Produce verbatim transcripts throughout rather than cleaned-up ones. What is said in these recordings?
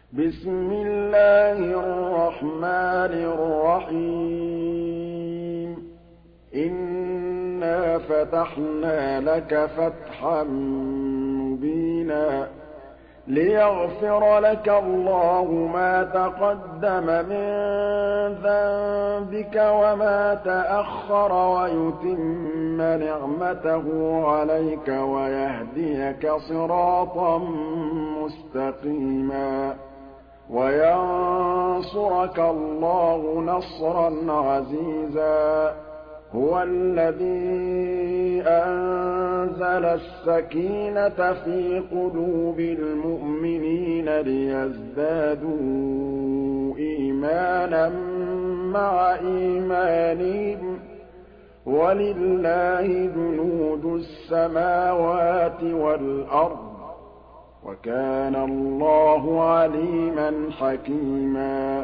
بسم الله الرحمن الرحيم إنا فتحنا لك فتحا مبينا ليغفر لك الله ما تقدم من ذنبك وما تأخر ويتم نعمته عليك ويهديك صراطا مستقيما وينصرك الله نصرا عزيزا هو الذي أنزل السكينة في قلوب المؤمنين ليزدادوا إيمانا مع إيمانهم ولله جنود السماوات والأرض وكان الله عليما حكيما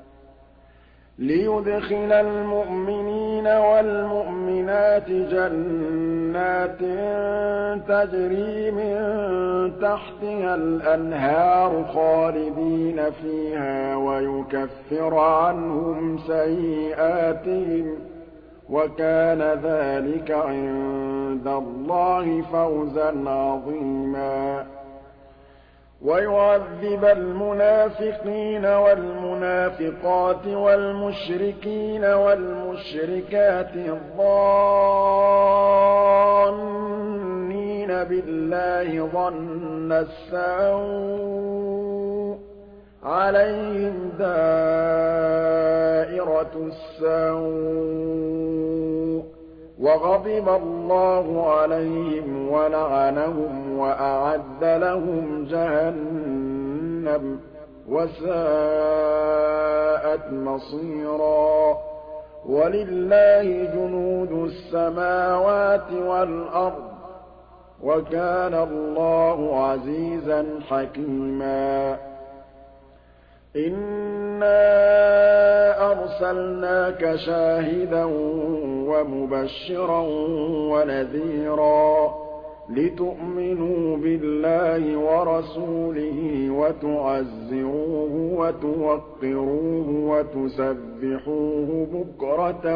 ليدخل المؤمنين والمؤمنات جنات تجري من تحتها الأنهار خالدين فيها ويكفر عنهم سيئاتهم وكان ذلك عند الله فوزا عظيما ويعذب المنافقين والمنافقات والمشركين والمشركات الظانين بالله ظن السوء عليهم دائرة السوء وغضب الله عليهم ولعنهم وأعد لهم جهنم وساءت مصيرا ولله جنود السماوات والأرض وكان الله عزيزا حكيما إنا أرسلناك شاهدا ومبشرا ونذيرا لتؤمنوا بالله ورسوله وتعزروه وتوقروه وتسبحوه بكرة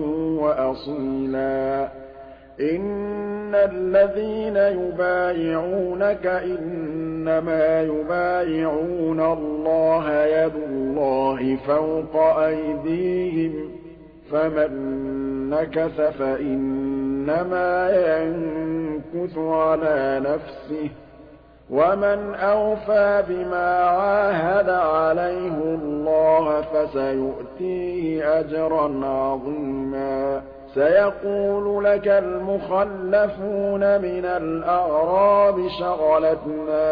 وأصيلا إن الذين يبايعونك إنما يبايعون الله يد الله فوق أيديهم فمن نكث فإنما ينكث على نفسه ومن أوفى بما عاهد عليه الله فسيؤتيه أجرا عظيما سيقول لك المخلفون من الأعراب شغلتنا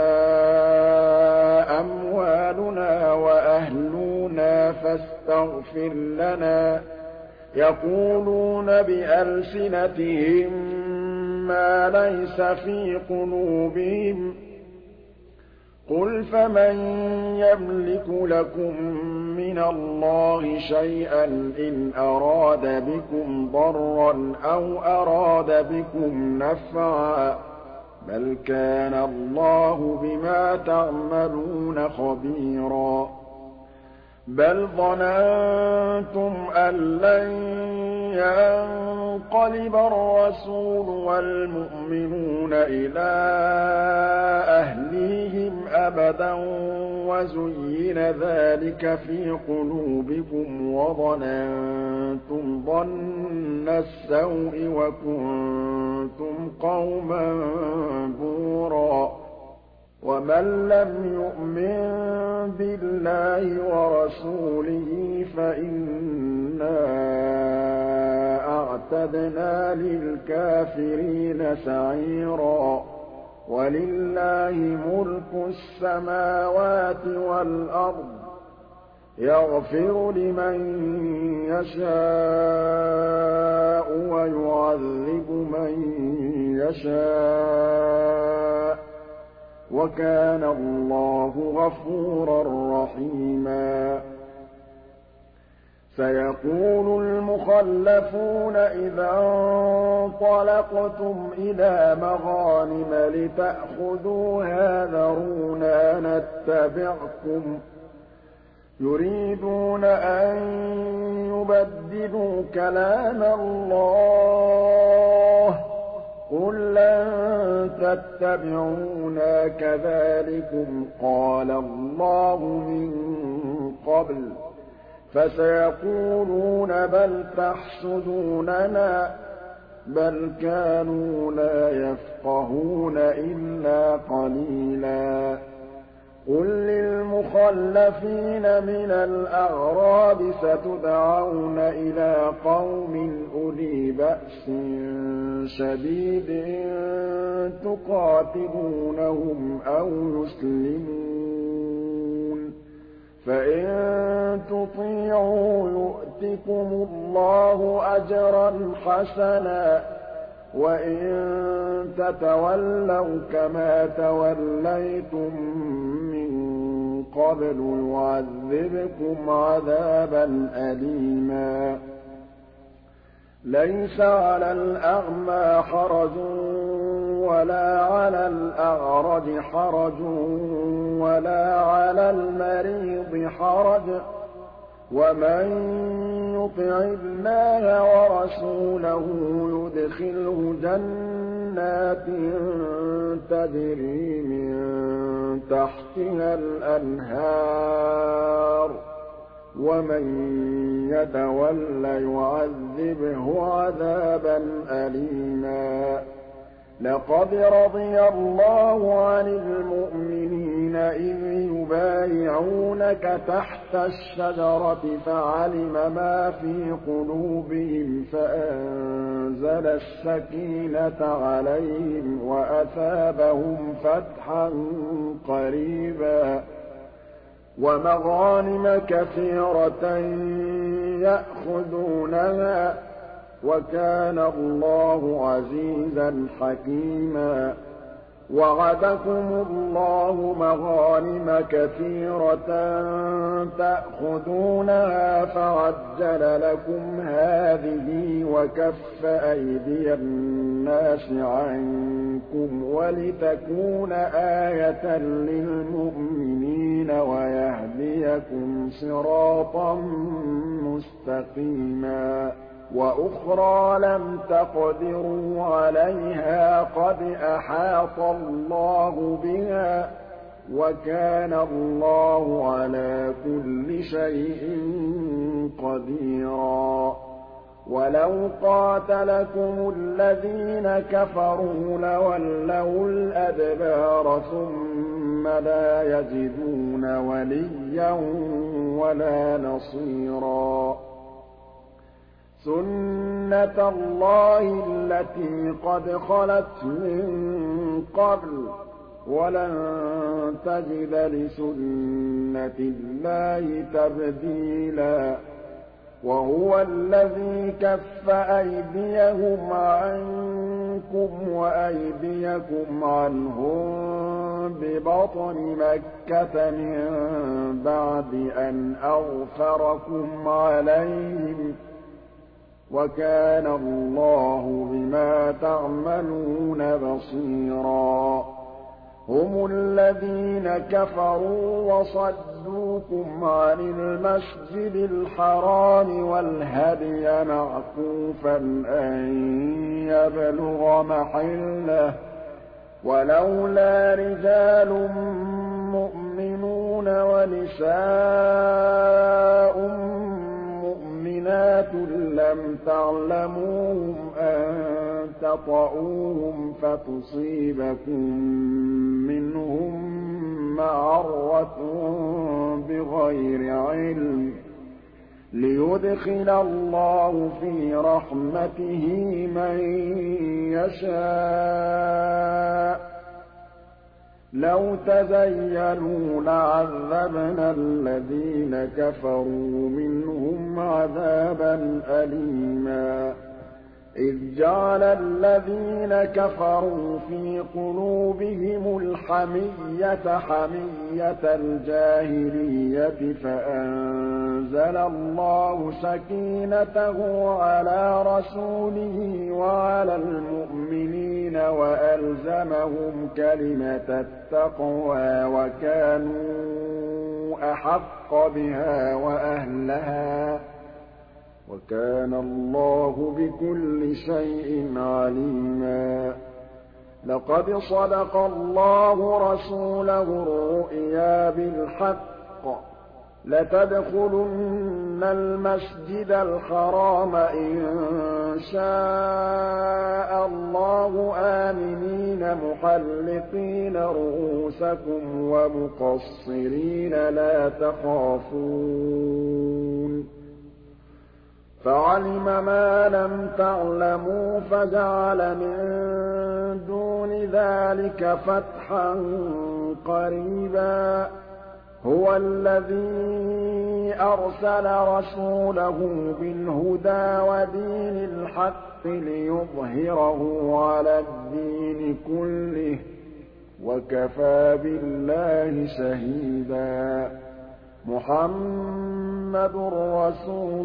أموالنا وأهلنا فاستغفر لنا يقولون بألسنتهم ما ليس في قلوبهم قل فمن يملك لكم من الله شيئا إن أراد بكم ضرا أو أراد بكم نفعا بل كان الله بما تعملون خبيرا بل ظننتم أن لن ينقلب الرسول والمؤمنون إلى أهليهم أبدا وزين ذلك في قلوبكم وظننتم ظن السوء وكنتم قوما بورا ومن لم يؤمن بالله ورسوله فإنا أعتدنا للكافرين سعيرا ولله ملك السماوات والأرض يغفر لمن يشاء ويعذب من يشاء وكان الله غفورا رحيما سيقول المخلفون إذا انطلقتم إلى مغانم لتأخذوها ذرونا نتبعكم يريدون أن يبدلوا كلام الله قل لن تتبعونا كذلكم قال الله من قبل فسيقولون بل تحسدوننا بل كانوا لا يفقهون إلا قليلا قل للمخلفين من الأعراب ستدعون إلى قوم أولي بأس شديد تقاتلونهم أو يسلمون فإن تطيعوا يؤتكم الله أجرا حسنا وإن تتولوا كما توليتم من قبل يعذبكم عذابا أليما ليس على الأعمى حرج ولا على الأعرج حرج ولا على المريض حرج ومن يطع الله ورسوله يدخله جنات تجري من تحتها الأنهار ومن يتول يعذبه عذابا أليما لقد رضي الله عن المؤمنين إذ يبايعونك تحت الشجرة فعلم ما في قلوبهم فأنزل السكينة عليهم وأثابهم فتحا قريبا ومغانم كثيرة يأخذونها وكان الله عزيزا حكيما وعدكم الله مغانم كثيرة تأخذونها فعجل لكم هذه وكف أيدي الناس عنكم ولتكون آية للمؤمنين ويهديكم صراطا مستقيما وأخرى لم تقدروا عليها قد أحاط الله بها وكان الله على كل شيء قديرا ولو قاتلكم الذين كفروا لولوا الأدبار ثم لا يجدون وليا ولا نصيرا سنة الله التي قد خلت من قبل ولن تجد لسنة الله تبديلا وهو الذي كف أيديهم عنكم وأيديكم عنهم ببطن مكة من بعد أن أغفركم عليهم وكان الله بما تعملون بصيرا هم الذين كفروا وصدوكم عن المسجد الحرام والهدي معكوفا أن يبلغ محله ولولا رجال مؤمنون ونساء مؤمنات لم تعلموهم أن تطؤوهم فتصيبكم منهم معرة بغير علم ليدخل الله في رحمته من يشاء لو تزينوا لعذبنا الذين كفروا منهم عذابا أليما إذ جعل الذين كفروا في قلوبهم الحمية حمية الجاهلية فأنزل أنزل الله سكينته على رسوله وعلى المؤمنين وألزمهم كلمة التقوى وكانوا أحق بها وأهلها وكان الله بكل شيء عليما لقد صدق الله رسوله الرؤيا بالحق لتدخلن المسجد الحرام إن شاء الله آمنين محلقين رؤوسكم ومقصرين لا تخافون فعلم ما لم تعلموا فجعل من دون ذلك فتحا قريبا هو الذي أرسل رسوله بالهدى ودين الحق ليظهره على الدين كله وكفى بالله شهيدا محمد رسول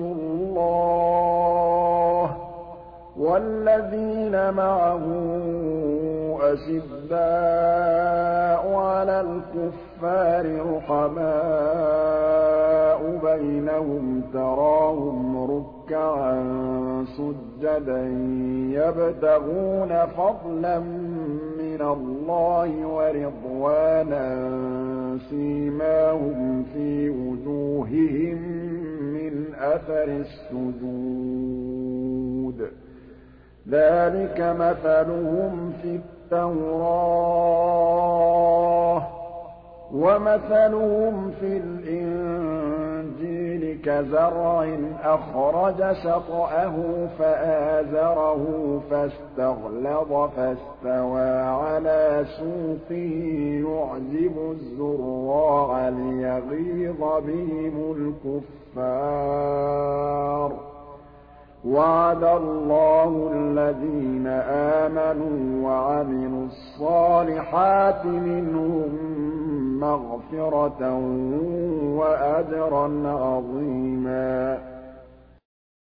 الله والذين معه أشداء على الكفار رحماء بينهم تراهم ركعا سجدا يبتغون فضلا من الله ورضوانا سيماهم في وجوههم من أثر السجود ذلك مثلهم في التوراة ومثلهم في الإنجيل كزرع أخرج شطأه فآزره فاستغلظ فاستوى على سوقه يعجب الزراع ليغيظ بهم الكفار وعد الله الذين آمنوا وعملوا الصالحات منهم مغفرة وأجرا عظيما